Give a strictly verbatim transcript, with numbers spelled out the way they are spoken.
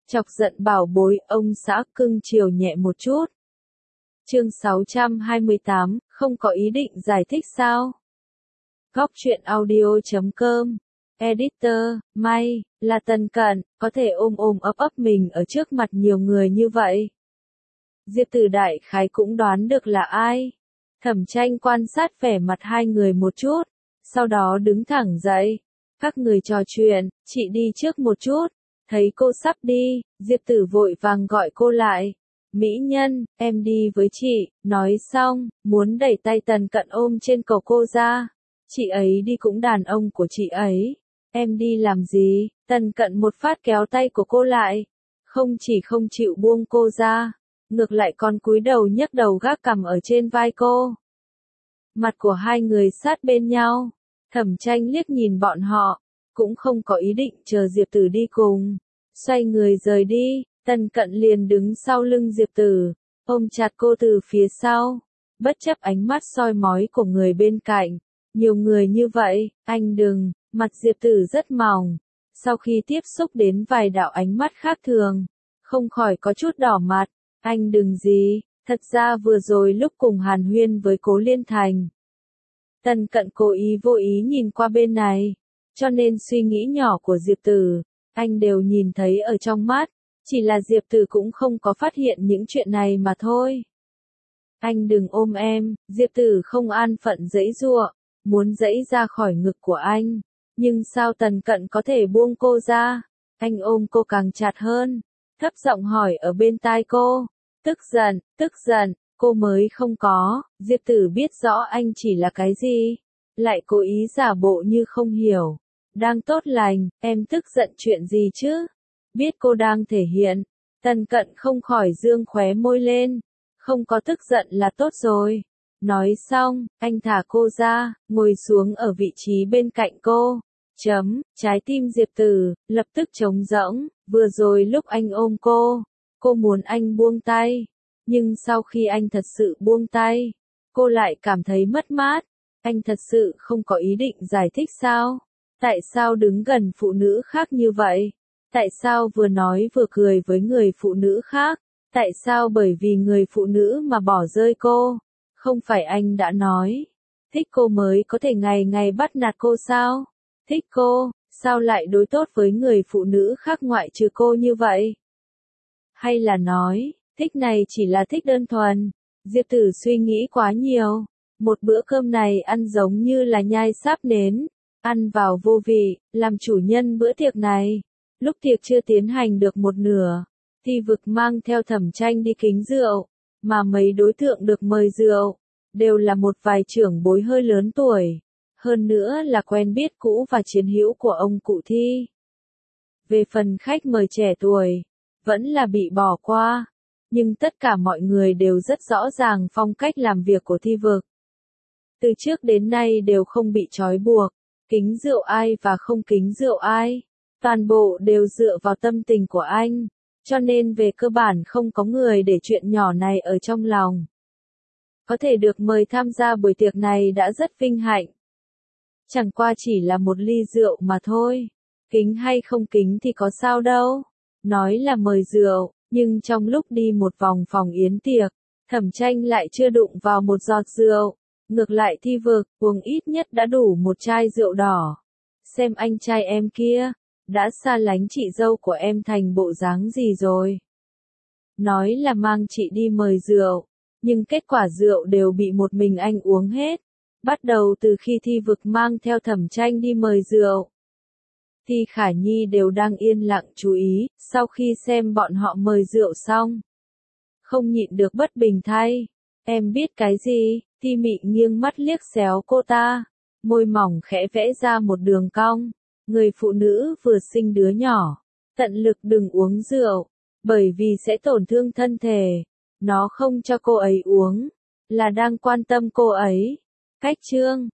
Chọc giận bảo bối, ông xã cưng chiều nhẹ một chút. Chương sáu trăm hai mươi tám, không có ý định giải thích sao? Góc truyện audio chấm com. Editor, may, là Tần Cận, có thể ôm ôm ấp ấp mình ở trước mặt nhiều người như vậy. Diệp Tử đại khái cũng đoán được là ai. Thẩm Tranh quan sát vẻ mặt hai người một chút, sau đó đứng thẳng dậy. Các người trò chuyện, chị đi trước một chút. Thấy cô sắp đi, Diệp Tử vội vàng gọi cô lại. Mỹ nhân, em đi với chị, nói xong, muốn đẩy tay Tần Cận ôm trên cổ cô ra. Chị ấy đi cũng đàn ông của chị ấy. Em đi làm gì? Tần Cận một phát kéo tay của cô lại. Không chỉ không chịu buông cô ra, ngược lại còn cúi đầu nhấc đầu gác cằm ở trên vai cô. Mặt của hai người sát bên nhau. Thẩm Tranh liếc nhìn bọn họ, cũng không có ý định chờ Diệp Tử đi cùng. Xoay người rời đi, Tần Cận liền đứng sau lưng Diệp Tử, ôm chặt cô từ phía sau, bất chấp ánh mắt soi mói của người bên cạnh. Nhiều người như vậy, anh đừng, mặt Diệp Tử rất mỏng. Sau khi tiếp xúc đến vài đạo ánh mắt khác thường, không khỏi có chút đỏ mặt. Anh đừng gì, thật ra vừa rồi lúc cùng hàn huyên với Cố Liên Thành. Tần Cận cố ý vô ý nhìn qua bên này, cho nên suy nghĩ nhỏ của Diệp Tử, anh đều nhìn thấy ở trong mắt, chỉ là Diệp Tử cũng không có phát hiện những chuyện này mà thôi. Anh đừng ôm em, Diệp Tử không an phận giãy giụa, muốn giãy ra khỏi ngực của anh, nhưng sao Tần Cận có thể buông cô ra? Anh ôm cô càng chặt hơn, thấp giọng hỏi ở bên tai cô, tức giận, tức giận, cô mới không có. Diệp Tử biết rõ anh chỉ là cái gì, lại cố ý giả bộ như không hiểu. Đang tốt lành, em tức giận chuyện gì chứ? Biết cô đang thể hiện, Tần Cận không khỏi dương khóe môi lên, không có tức giận là tốt rồi. Nói xong, anh thả cô ra, ngồi xuống ở vị trí bên cạnh cô. Chấm, trái tim Diệp Tử lập tức trống rỗng. Vừa rồi lúc anh ôm cô, cô muốn anh buông tay, nhưng sau khi anh thật sự buông tay, cô lại cảm thấy mất mát. Anh thật sự không có ý định giải thích sao? Tại sao đứng gần phụ nữ khác như vậy? Tại sao vừa nói vừa cười với người phụ nữ khác? Tại sao bởi vì người phụ nữ mà bỏ rơi cô? Không phải anh đã nói, thích cô mới có thể ngày ngày bắt nạt cô sao? Thích cô, sao lại đối tốt với người phụ nữ khác ngoại trừ cô như vậy? Hay là nói, thích này chỉ là thích đơn thuần? Diệp Tử suy nghĩ quá nhiều. Một bữa cơm này ăn giống như là nhai sáp nến, ăn vào vô vị. Làm chủ nhân bữa tiệc này, lúc tiệc chưa tiến hành được một nửa, Thi Vực mang theo Thẩm Tranh đi kính rượu, mà mấy đối tượng được mời rượu đều là một vài trưởng bối hơi lớn tuổi, hơn nữa là quen biết cũ và chiến hữu của ông cụ Thi. Về phần khách mời trẻ tuổi, vẫn là bị bỏ qua, nhưng tất cả mọi người đều rất rõ ràng phong cách làm việc của Thi Vực. Từ trước đến nay đều không bị trói buộc, kính rượu ai và không kính rượu ai, toàn bộ đều dựa vào tâm tình của anh, cho nên về cơ bản không có người để chuyện nhỏ này ở trong lòng. Có thể được mời tham gia buổi tiệc này đã rất vinh hạnh. Chẳng qua chỉ là một ly rượu mà thôi, kính hay không kính thì có sao đâu. Nói là mời rượu, nhưng trong lúc đi một vòng phòng yến tiệc, Thẩm Tranh lại chưa đụng vào một giọt rượu. Ngược lại Thi Vực, uống ít nhất đã đủ một chai rượu đỏ. Xem anh trai em kia, đã xa lánh chị dâu của em thành bộ dáng gì rồi. Nói là mang chị đi mời rượu, nhưng kết quả rượu đều bị một mình anh uống hết. Bắt đầu từ khi Thi Vực mang theo Thẩm Tranh đi mời rượu, Thi Khả Nhi đều đang yên lặng chú ý. Sau khi xem bọn họ mời rượu xong, không nhịn được bất bình thay. Em biết cái gì? Thi Mị nghiêng mắt liếc xéo cô ta, môi mỏng khẽ vẽ ra một đường cong. Người phụ nữ vừa sinh đứa nhỏ, tận lực đừng uống rượu, bởi vì sẽ tổn thương thân thể. Nó không cho cô ấy uống, là đang quan tâm cô ấy. Cách chương